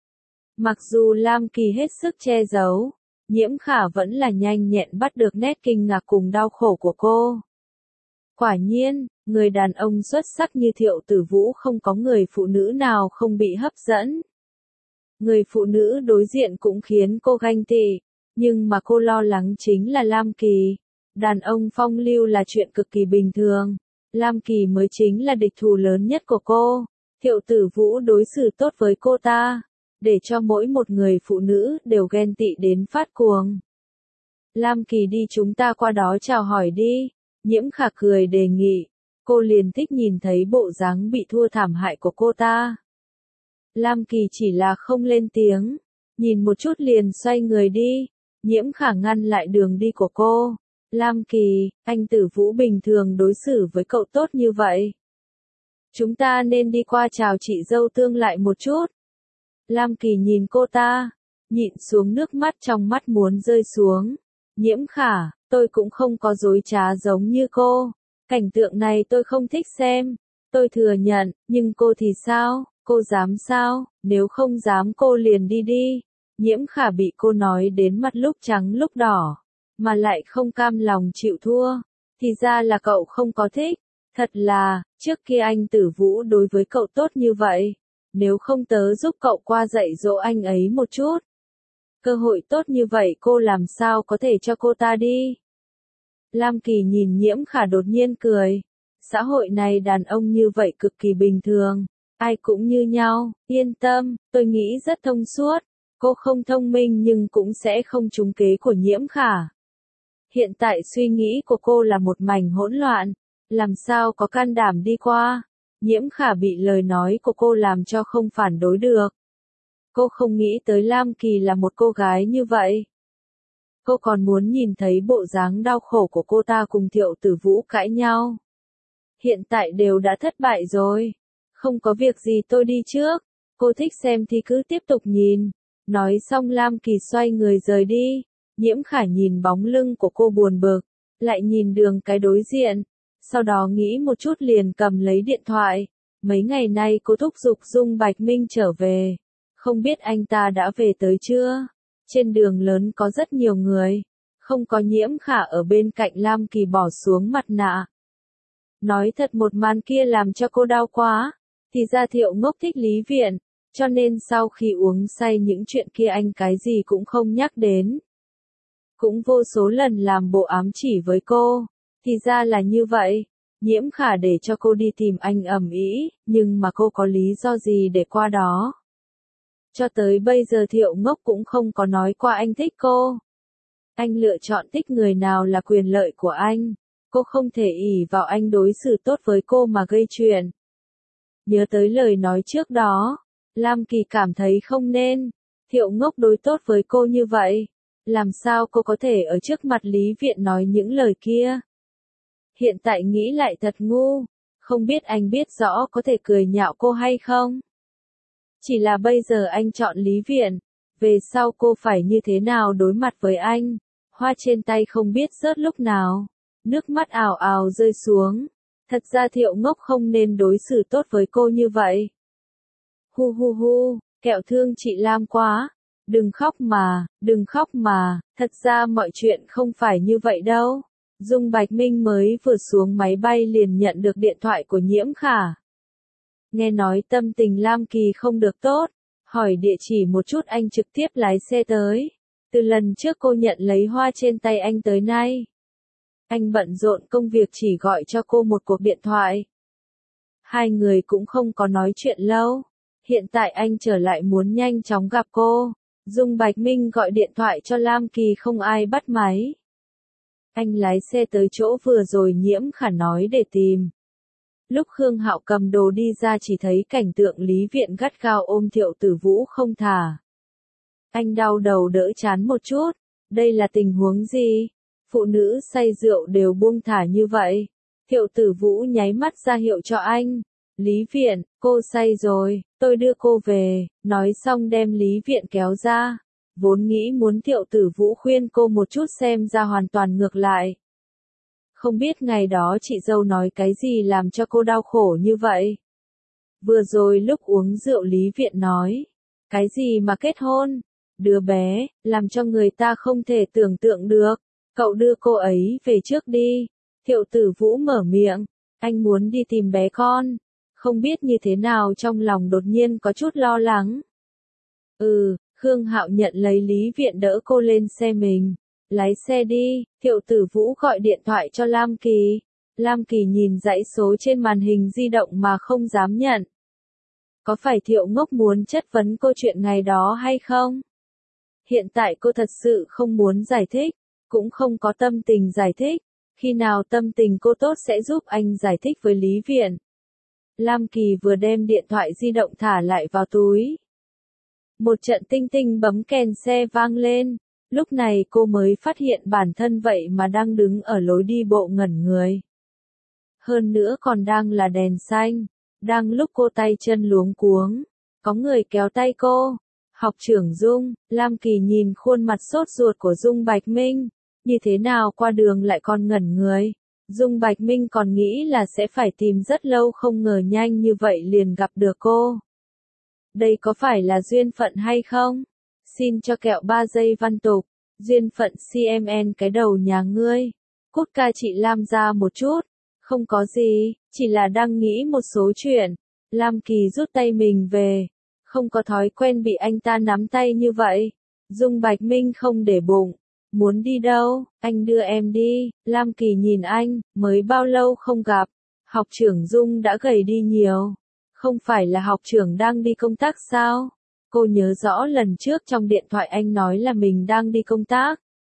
Mặc dù Lam Kỳ hết sức che giấu, Nhiễm Khả vẫn là nhanh nhẹn bắt được nét kinh ngạc cùng đau khổ của cô. Quả nhiên, người đàn ông xuất sắc như Thiệu Tử Vũ không có người phụ nữ nào không bị hấp dẫn. Người phụ nữ đối diện cũng khiến cô ganh tị, nhưng mà cô lo lắng chính là Lam Kỳ. Đàn ông phong lưu là chuyện cực kỳ bình thường. Lam Kỳ mới chính là địch thù lớn nhất của cô. Thiệu Tử Vũ đối xử tốt với cô ta, để cho mỗi một người phụ nữ đều ghen tị đến phát cuồng. Lam Kỳ đi chúng ta qua đó chào hỏi đi. Nhiễm Khả cười đề nghị. Cô liền thích nhìn thấy bộ dáng bị thua thảm hại của cô ta. Lam Kỳ chỉ là không lên tiếng. Nhìn một chút liền xoay người đi. Nhiễm Khả ngăn lại đường đi của cô. Lam Kỳ, anh Tử Vũ bình thường đối xử với cậu tốt như vậy. Chúng ta nên đi qua chào chị dâu tương lại một chút. Lam Kỳ nhìn cô ta, nhịn xuống nước mắt trong mắt muốn rơi xuống. Nhiễm Khả, tôi cũng không có dối trá giống như cô. Cảnh tượng này tôi không thích xem. Tôi thừa nhận, nhưng cô thì sao? Cô dám sao? Nếu không dám cô liền đi đi. Nhiễm Khả bị cô nói đến mặt lúc trắng lúc đỏ, mà lại không cam lòng chịu thua. Thì ra là cậu không có thích. Thật là, trước kia anh Tử Vũ đối với cậu tốt như vậy. Nếu không tớ giúp cậu qua dạy dỗ anh ấy một chút. Cơ hội tốt như vậy cô làm sao có thể cho cô ta đi. Lam Kỳ nhìn Nhiễm Khả đột nhiên cười. Xã hội này đàn ông như vậy cực kỳ bình thường. Ai cũng như nhau, yên tâm, tôi nghĩ rất thông suốt. Cô không thông minh nhưng cũng sẽ không trúng kế của Nhiễm Khả. Hiện tại suy nghĩ của cô là một mảnh hỗn loạn, làm sao có can đảm đi qua. Nhiễm Khả bị lời nói của cô làm cho không phản đối được. Cô không nghĩ tới Lam Kỳ là một cô gái như vậy. Cô còn muốn nhìn thấy bộ dáng đau khổ của cô ta cùng Thiệu Tử Vũ cãi nhau. Hiện tại đều đã thất bại rồi. Không có việc gì tôi đi trước. Cô thích xem thì cứ tiếp tục nhìn. Nói xong Lam Kỳ xoay người rời đi. Nhiễm Khả nhìn bóng lưng của cô buồn bực. Lại nhìn đường cái đối diện. Sau đó nghĩ một chút liền cầm lấy điện thoại. Mấy ngày nay cô thúc giục Dung Bạch Minh trở về. Không biết anh ta đã về tới chưa? Trên đường lớn có rất nhiều người. Không có Nhiễm Khả ở bên cạnh Lam Kỳ bỏ xuống mặt nạ. Nói thật một màn kia làm cho cô đau quá. Thì ra Thiệu Ngốc thích Lý Viện. Cho nên sau khi uống say những chuyện kia anh cái gì cũng không nhắc đến. Cũng vô số lần làm bộ ám chỉ với cô. Thì ra là như vậy. Nhiễm Khả để cho cô đi tìm anh ầm ĩ, nhưng mà cô có lý do gì để qua đó. Cho tới bây giờ Thiệu Ngốc cũng không có nói qua anh thích cô. Anh lựa chọn thích người nào là quyền lợi của anh. Cô không thể ỷ vào anh đối xử tốt với cô mà gây chuyện. Nhớ tới lời nói trước đó, Lam Kỳ cảm thấy không nên. Thiệu Ngốc đối tốt với cô như vậy. Làm sao cô có thể ở trước mặt Lý Viện nói những lời kia? Hiện tại nghĩ lại thật ngu. Không biết anh biết rõ có thể cười nhạo cô hay không? Chỉ là bây giờ anh chọn Lý Viện. Về sau cô phải như thế nào đối mặt với anh? Hoa trên tay không biết rớt lúc nào. Nước mắt ào ào rơi xuống. Thật ra Thiệu Ngốc không nên đối xử tốt với cô như vậy. Hu hu hu, kẹo thương chị Lam quá. Đừng khóc mà, đừng khóc mà, thật ra mọi chuyện không phải như vậy đâu. Dung Bạch Minh mới vừa xuống máy bay liền nhận được điện thoại của Nhiễm Khả. Nghe nói tâm tình Lam Kỳ không được tốt, hỏi địa chỉ một chút anh trực tiếp lái xe tới. Từ lần trước cô nhận lấy hoa trên tay anh tới nay. Anh bận rộn công việc chỉ gọi cho cô một cuộc điện thoại. Hai người cũng không có nói chuyện lâu. Hiện tại anh trở lại muốn nhanh chóng gặp cô. Dung Bạch Minh gọi điện thoại cho Lam Kỳ không ai bắt máy. Anh lái xe tới chỗ vừa rồi Nhiễm Khả nói để tìm. Lúc Khương Hạo cầm đồ đi ra chỉ thấy cảnh tượng Lý Viện gắt gao ôm Thiệu Tử Vũ không thả. Anh đau đầu đỡ chán một chút. Đây là tình huống gì? Phụ nữ say rượu đều buông thả như vậy. Thiệu Tử Vũ nháy mắt ra hiệu cho anh. Lý Viện, cô say rồi, tôi đưa cô về. Nói xong đem Lý Viện kéo ra. Vốn nghĩ muốn Thiệu Tử Vũ khuyên cô một chút xem ra hoàn toàn ngược lại. Không biết ngày đó chị dâu nói cái gì làm cho cô đau khổ như vậy. Vừa rồi lúc uống rượu Lý Viện nói. Cái gì mà kết hôn? Đứa bé, làm cho người ta không thể tưởng tượng được. Cậu đưa cô ấy về trước đi. Thiệu Tử Vũ mở miệng. Anh muốn đi tìm bé con. Không biết như thế nào trong lòng đột nhiên có chút lo lắng. Ừ, Khương Hạo nhận lấy Lý Viện đỡ cô lên xe mình. Lái xe đi, Thiệu Tử Vũ gọi điện thoại cho Lam Kỳ. Lam Kỳ nhìn dãy số trên màn hình di động mà không dám nhận. Có phải Thiệu Ngốc muốn chất vấn cô chuyện ngày đó hay không? Hiện tại cô thật sự không muốn giải thích, cũng không có tâm tình giải thích. Khi nào tâm tình cô tốt sẽ giúp anh giải thích với Lý Viện. Lam Kỳ vừa đem điện thoại di động thả lại vào túi. Một trận tinh tinh bấm kèn xe vang lên. Lúc này cô mới phát hiện bản thân vậy mà đang đứng ở lối đi bộ ngẩn người. Hơn nữa còn đang là đèn xanh. Đang lúc cô tay chân luống cuống. Có người kéo tay cô. Học trưởng Dung, Lam Kỳ nhìn khuôn mặt sốt ruột của Dung Bạch Minh. Như thế nào qua đường lại còn ngẩn người. Dung Bạch Minh còn nghĩ là sẽ phải tìm rất lâu không ngờ nhanh như vậy liền gặp được cô. Đây có phải là duyên phận hay không? Xin cho kẹo ba giây văn tục. Duyên phận xê em en cái đầu nhà ngươi. Cút ca chị Lam ra một chút. Không có gì, chỉ là đang nghĩ một số chuyện. Lam Kỳ rút tay mình về. Không có thói quen bị anh ta nắm tay như vậy. Dung Bạch Minh không để bụng. Muốn đi đâu, anh đưa em đi. Lam Kỳ nhìn anh, mới bao lâu không gặp. Học trưởng Dung đã gầy đi nhiều. Không phải là học trưởng đang đi công tác sao? Cô nhớ rõ lần trước trong điện thoại anh nói là mình đang đi công tác.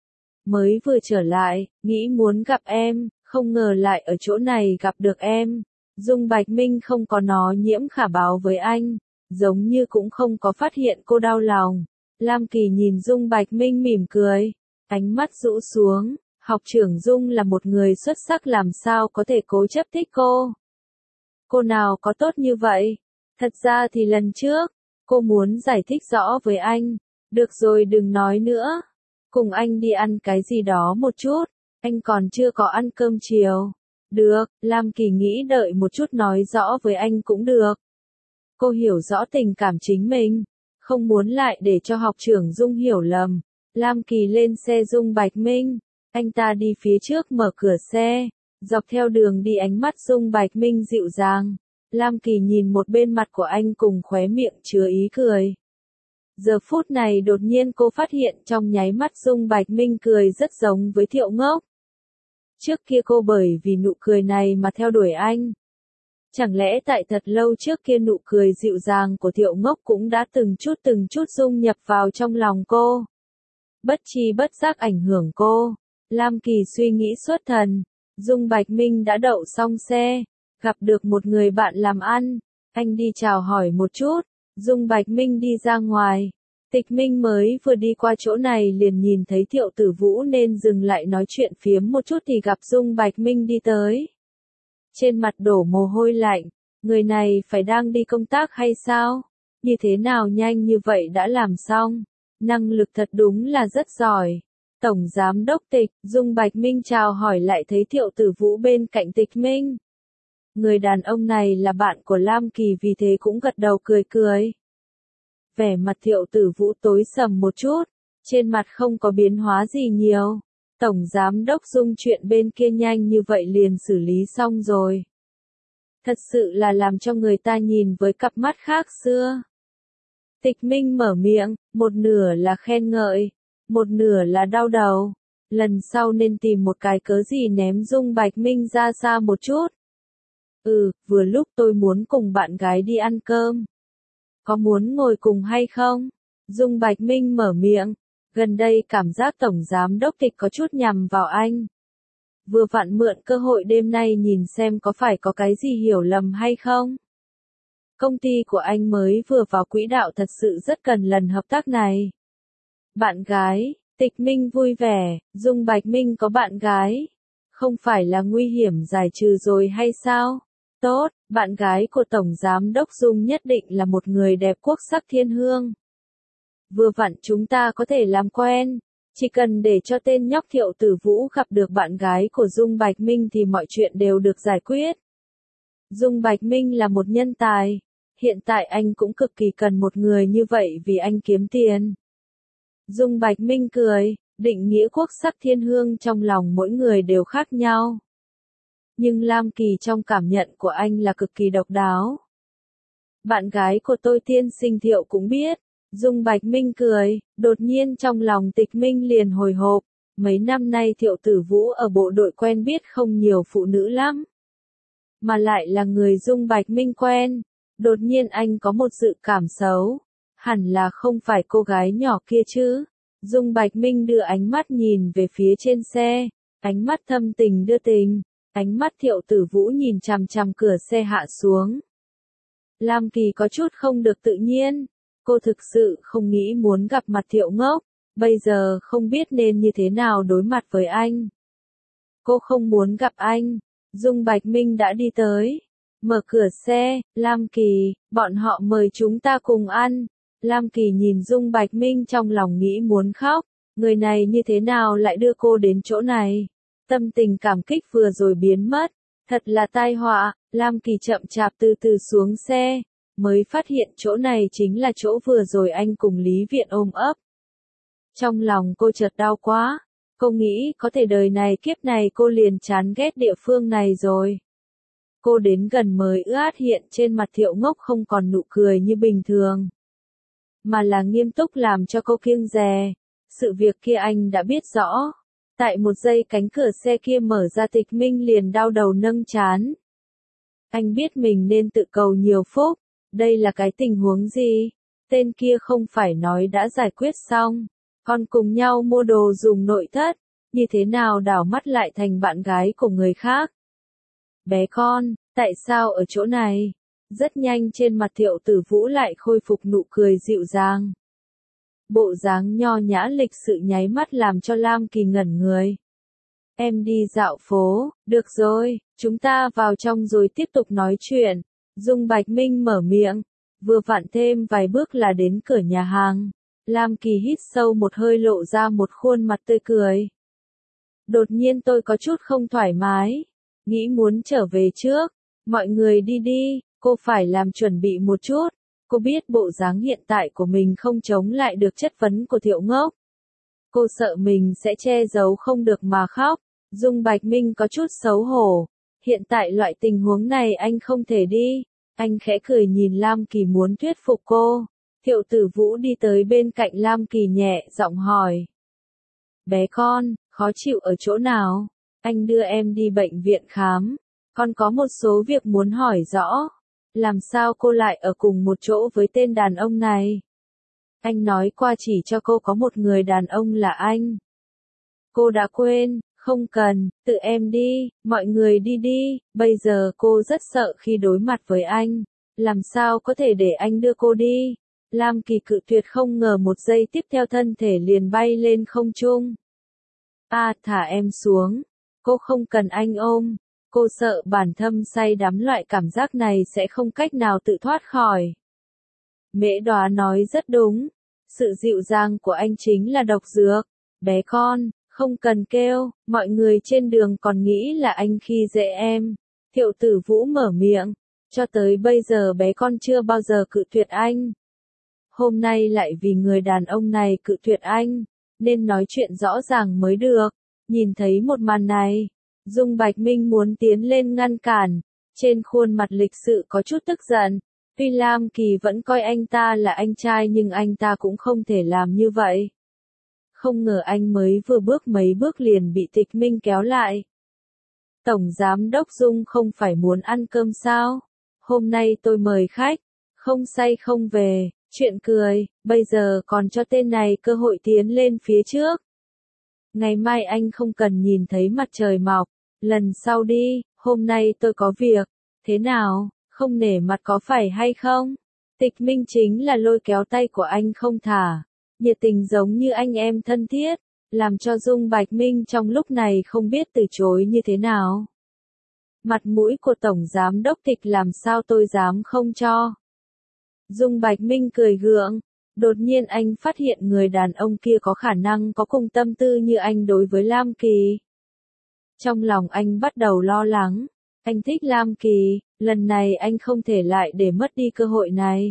mới vừa trở lại, nghĩ muốn gặp em, không ngờ lại ở chỗ này gặp được em. Dung Bạch Minh không có nó nhiễm khả báo với anh, giống như cũng không có phát hiện cô đau lòng. Lam Kỳ nhìn Dung Bạch Minh mỉm cười, ánh mắt rũ xuống, học trưởng Dung là một người xuất sắc làm sao có thể cố chấp thích cô. Cô nào có tốt như vậy? Thật ra thì lần trước, cô muốn giải thích rõ với anh. Được rồi đừng nói nữa. Cùng anh đi ăn cái gì đó một chút. Anh còn chưa có ăn cơm chiều. Được, Lam Kỳ nghĩ đợi một chút nói rõ với anh cũng được. Cô hiểu rõ tình cảm chính mình. Không muốn lại để cho học trưởng Dung hiểu lầm. Lam Kỳ lên xe Dung Bạch Minh. Anh ta đi phía trước mở cửa xe. Dọc theo đường đi ánh mắt Dung Bạch Minh dịu dàng. Lam Kỳ nhìn một bên mặt của anh cùng khóe miệng chứa ý cười. Giờ phút này đột nhiên cô phát hiện trong nháy mắt Dung Bạch Minh cười rất giống với Thiệu Ngốc. Trước kia cô bởi vì nụ cười này mà theo đuổi anh. Chẳng lẽ tại thật lâu trước kia nụ cười dịu dàng của Thiệu Ngốc cũng đã từng chút từng chút dung nhập vào trong lòng cô. Bất tri bất giác ảnh hưởng cô. Lam Kỳ suy nghĩ xuất thần. Dung Bạch Minh đã đậu xong xe. Gặp được một người bạn làm ăn. Anh đi chào hỏi một chút. Dung Bạch Minh đi ra ngoài. Tịch Minh mới vừa đi qua chỗ này liền nhìn thấy Thiệu Tử Vũ nên dừng lại nói chuyện phiếm một chút thì gặp Dung Bạch Minh đi tới. Trên mặt đổ mồ hôi lạnh. Người này phải đang đi công tác hay sao? Như thế nào nhanh như vậy đã làm xong? Năng lực thật đúng là rất giỏi. Tổng Giám Đốc Tịch, Dung Bạch Minh chào hỏi lại thấy Thiệu Tử Vũ bên cạnh Tịch Minh. Người đàn ông này là bạn của Lam Kỳ vì thế cũng gật đầu cười cười. Vẻ mặt Thiệu Tử Vũ tối sầm một chút, trên mặt không có biến hóa gì nhiều. Tổng Giám Đốc Dung chuyện bên kia nhanh như vậy liền xử lý xong rồi. Thật sự là làm cho người ta nhìn với cặp mắt khác xưa. Tịch Minh mở miệng, một nửa là khen ngợi, một nửa là đau đầu. Lần sau nên tìm một cái cớ gì ném Dung Bạch Minh ra xa một chút. Ừ, vừa lúc tôi muốn cùng bạn gái đi ăn cơm. Có muốn ngồi cùng hay không? Dung Bạch Minh mở miệng. Gần đây cảm giác Tổng Giám Đốc Tịch có chút nhằm vào anh. Vừa vặn mượn cơ hội đêm nay nhìn xem có phải có cái gì hiểu lầm hay không. Công ty của anh mới vừa vào quỹ đạo thật sự rất cần lần hợp tác này. Bạn gái, Tịch Minh vui vẻ, Dung Bạch Minh có bạn gái. Không phải là nguy hiểm giải trừ rồi hay sao? Tốt, bạn gái của Tổng Giám Đốc Dung nhất định là một người đẹp quốc sắc thiên hương. Vừa vặn chúng ta có thể làm quen, chỉ cần để cho tên nhóc Thiệu Tử Vũ gặp được bạn gái của Dung Bạch Minh thì mọi chuyện đều được giải quyết. Dung Bạch Minh là một nhân tài, hiện tại anh cũng cực kỳ cần một người như vậy vì anh kiếm tiền. Dung Bạch Minh cười, định nghĩa quốc sắc thiên hương trong lòng mỗi người đều khác nhau. Nhưng Lam Kỳ trong cảm nhận của anh là cực kỳ độc đáo. Bạn gái của tôi tiên sinh Thiệu cũng biết. Dung Bạch Minh cười, đột nhiên trong lòng Tịch Minh liền hồi hộp. Mấy năm nay Thiệu Tử Vũ ở bộ đội quen biết không nhiều phụ nữ lắm. Mà lại là người Dung Bạch Minh quen. Đột nhiên anh có một dự cảm xấu. Hẳn là không phải cô gái nhỏ kia chứ. Dung Bạch Minh đưa ánh mắt nhìn về phía trên xe. Ánh mắt thâm tình đưa tình. Ánh mắt Thiệu Tử Vũ nhìn chằm chằm cửa xe hạ xuống. Lam Kỳ có chút không được tự nhiên. Cô thực sự không nghĩ muốn gặp mặt Thiệu Ngốc. Bây giờ không biết nên như thế nào đối mặt với anh. Cô không muốn gặp anh. Dung Bạch Minh đã đi tới. Mở cửa xe, Lam Kỳ, bọn họ mời chúng ta cùng ăn. Lam Kỳ nhìn Dung Bạch Minh trong lòng nghĩ muốn khóc. Người này như thế nào lại đưa cô đến chỗ này? Tâm tình cảm kích vừa rồi biến mất. Thật là tai họa. Lam Kỳ chậm chạp từ từ xuống xe. Mới phát hiện chỗ này chính là chỗ vừa rồi anh cùng Lý Viện ôm ấp. Trong lòng cô chợt đau quá. Cô nghĩ có thể đời này kiếp này cô liền chán ghét địa phương này rồi. Cô đến gần mới ướt hiện trên mặt Thiệu Ngốc không còn nụ cười như bình thường. Mà là nghiêm túc làm cho cô kiêng dè. Sự việc kia anh đã biết rõ. Tại một giây cánh cửa xe kia mở ra Tịch Minh liền đau đầu nâng trán. Anh biết mình nên tự cầu nhiều phúc. Đây là cái tình huống gì? Tên kia không phải nói đã giải quyết xong. Còn cùng nhau mua đồ dùng nội thất. như thế nào đảo mắt lại thành bạn gái của người khác. Bé con, tại sao ở chỗ này? Rất nhanh trên mặt Thiệu Tử Vũ lại khôi phục nụ cười dịu dàng. Bộ dáng nho nhã lịch sự nháy mắt làm cho Lam Kỳ ngẩn người. Em đi dạo phố, được rồi, chúng ta vào trong rồi tiếp tục nói chuyện. Dung Bạch Minh mở miệng, vừa vặn thêm vài bước là đến cửa nhà hàng. Lam Kỳ hít sâu một hơi lộ ra một khuôn mặt tươi cười. Đột nhiên tôi có chút không thoải mái, nghĩ muốn trở về trước. Mọi người đi đi, cô phải làm chuẩn bị một chút. Cô biết bộ dáng hiện tại của mình không chống lại được chất vấn của Thiệu Ngốc. Cô sợ mình sẽ che giấu không được mà khóc. Dung Bạch Minh có chút xấu hổ. Hiện tại loại tình huống này anh không thể đi. Anh khẽ cười nhìn Lam Kỳ muốn thuyết phục cô. Thiệu Tử Vũ đi tới bên cạnh Lam Kỳ nhẹ giọng hỏi. Bé con, khó chịu ở chỗ nào? Anh đưa em đi bệnh viện khám. Con có một số việc muốn hỏi rõ. Làm sao cô lại ở cùng một chỗ với tên đàn ông này? Anh nói qua chỉ cho cô có một người đàn ông là anh. Cô đã quên, không cần, tự em đi, mọi người đi đi, bây giờ cô rất sợ khi đối mặt với anh. Làm sao có thể để anh đưa cô đi? Lam Kỳ cự tuyệt không ngờ một giây tiếp theo thân thể liền bay lên không trung. À, thả em xuống. Cô không cần anh ôm. Cô sợ bản thân say đắm loại cảm giác này sẽ không cách nào tự thoát khỏi. Mễ Đoá nói rất đúng. Sự dịu dàng của anh chính là độc dược. Bé con, không cần kêu, mọi người trên đường còn nghĩ là anh khi dễ em. Thiệu Tử Vũ mở miệng. Cho tới bây giờ bé con chưa bao giờ cự tuyệt anh. Hôm nay lại vì người đàn ông này cự tuyệt anh, nên nói chuyện rõ ràng mới được. Nhìn thấy một màn này, Dung Bạch Minh muốn tiến lên ngăn cản, trên khuôn mặt lịch sự có chút tức giận. Tuy Lam Kỳ vẫn coi anh ta là anh trai nhưng anh ta cũng không thể làm như vậy. Không ngờ anh mới vừa bước mấy bước liền bị Tịch Minh kéo lại. Tổng Giám đốc Dung không phải muốn ăn cơm sao? Hôm nay tôi mời khách, không say không về, chuyện cười, bây giờ còn cho tên này cơ hội tiến lên phía trước. Ngày mai anh không cần nhìn thấy mặt trời mọc, lần sau đi, hôm nay tôi có việc, thế nào, không nể mặt có phải hay không? Tịch Minh chính là lôi kéo tay của anh không thả, nhiệt tình giống như anh em thân thiết, làm cho Dung Bạch Minh trong lúc này không biết từ chối như thế nào. Mặt mũi của Tổng Giám đốc Tịch làm sao tôi dám không cho. Dung Bạch Minh cười gượng, đột nhiên anh phát hiện người đàn ông kia có khả năng có cùng tâm tư như anh đối với Lam Kỳ. Trong lòng anh bắt đầu lo lắng, anh thích Lam Kỳ, lần này anh không thể lại để mất đi cơ hội này.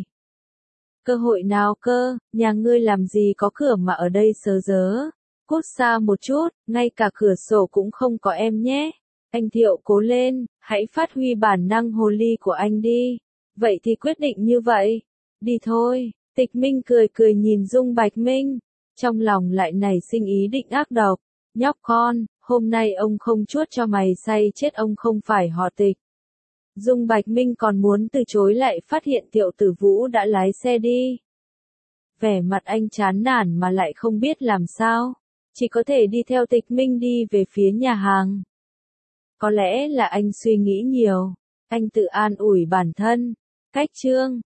Cơ hội nào cơ, nhà ngươi làm gì có cửa mà ở đây sớ dớ, cút xa một chút, ngay cả cửa sổ cũng không có em nhé. Anh Thiệu cố lên, hãy phát huy bản năng hồ ly của anh đi. Vậy thì quyết định như vậy. Đi thôi, Tịch Minh cười cười nhìn Dung Bạch Minh. Trong lòng lại nảy sinh ý định ác độc. Nhóc con, hôm nay ông không chuốt cho mày say chết ông không phải họ Tịch. Dung Bạch Minh còn muốn từ chối lại phát hiện Thiệu Tử Vũ đã lái xe đi. Vẻ mặt anh chán nản mà lại không biết làm sao. Chỉ có thể đi theo Tịch Minh đi về phía nhà hàng. Có lẽ là anh suy nghĩ nhiều. Anh tự an ủi bản thân. Cách chương